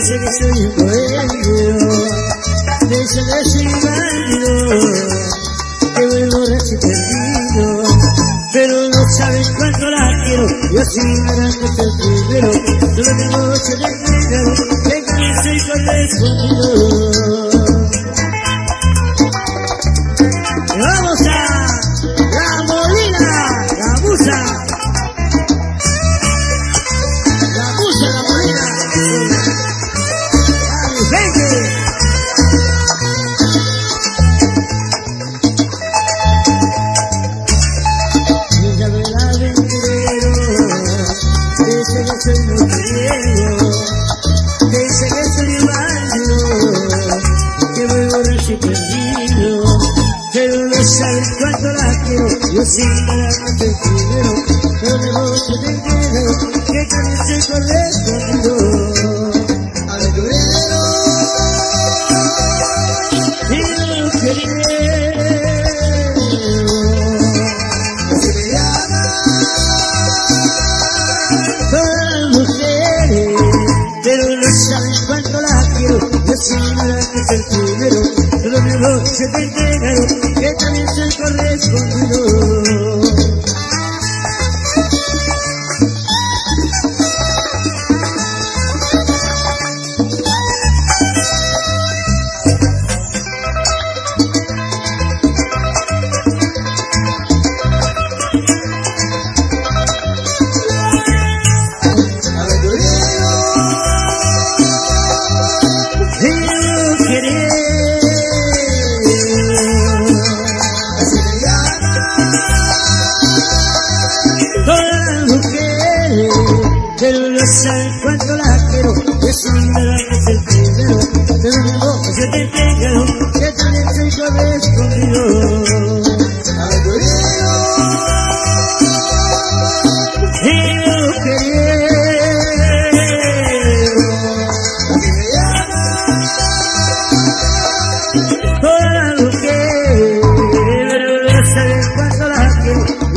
Dice que soy un bohemio, dice que soy un bandido, que voy borracho y perdido, pero no saben cuánto la quiero. Yo sin ganarte el primero, solo de noche te entrego, que con él soy correspondido. Y vamos a La Molina, la musa, la musa, la Molina, a mi gente. Ella me la aventurero, dice que soy mujeriego, dice que soy bandido, que voy borracho y perdido, pero no saben cuánto la quiero. Yo sin ganarte el primero, pero de vos te entrego, que también soy correspondido. Aventurero y mujeriego, así me llaman todas las mujeres, pero no saben cuánto la quiero. Yo sin ganarte el primero, pero de vos te entrego, que también soy correspondido. Pero no saben cuánto la quiero. Yo sin ganarte el primero, pero de vos yo te entrego, que también soy correspondido. Aventurero y mujeriego, así me llaman todas las mujeres, pero no saben cuánto la quiero.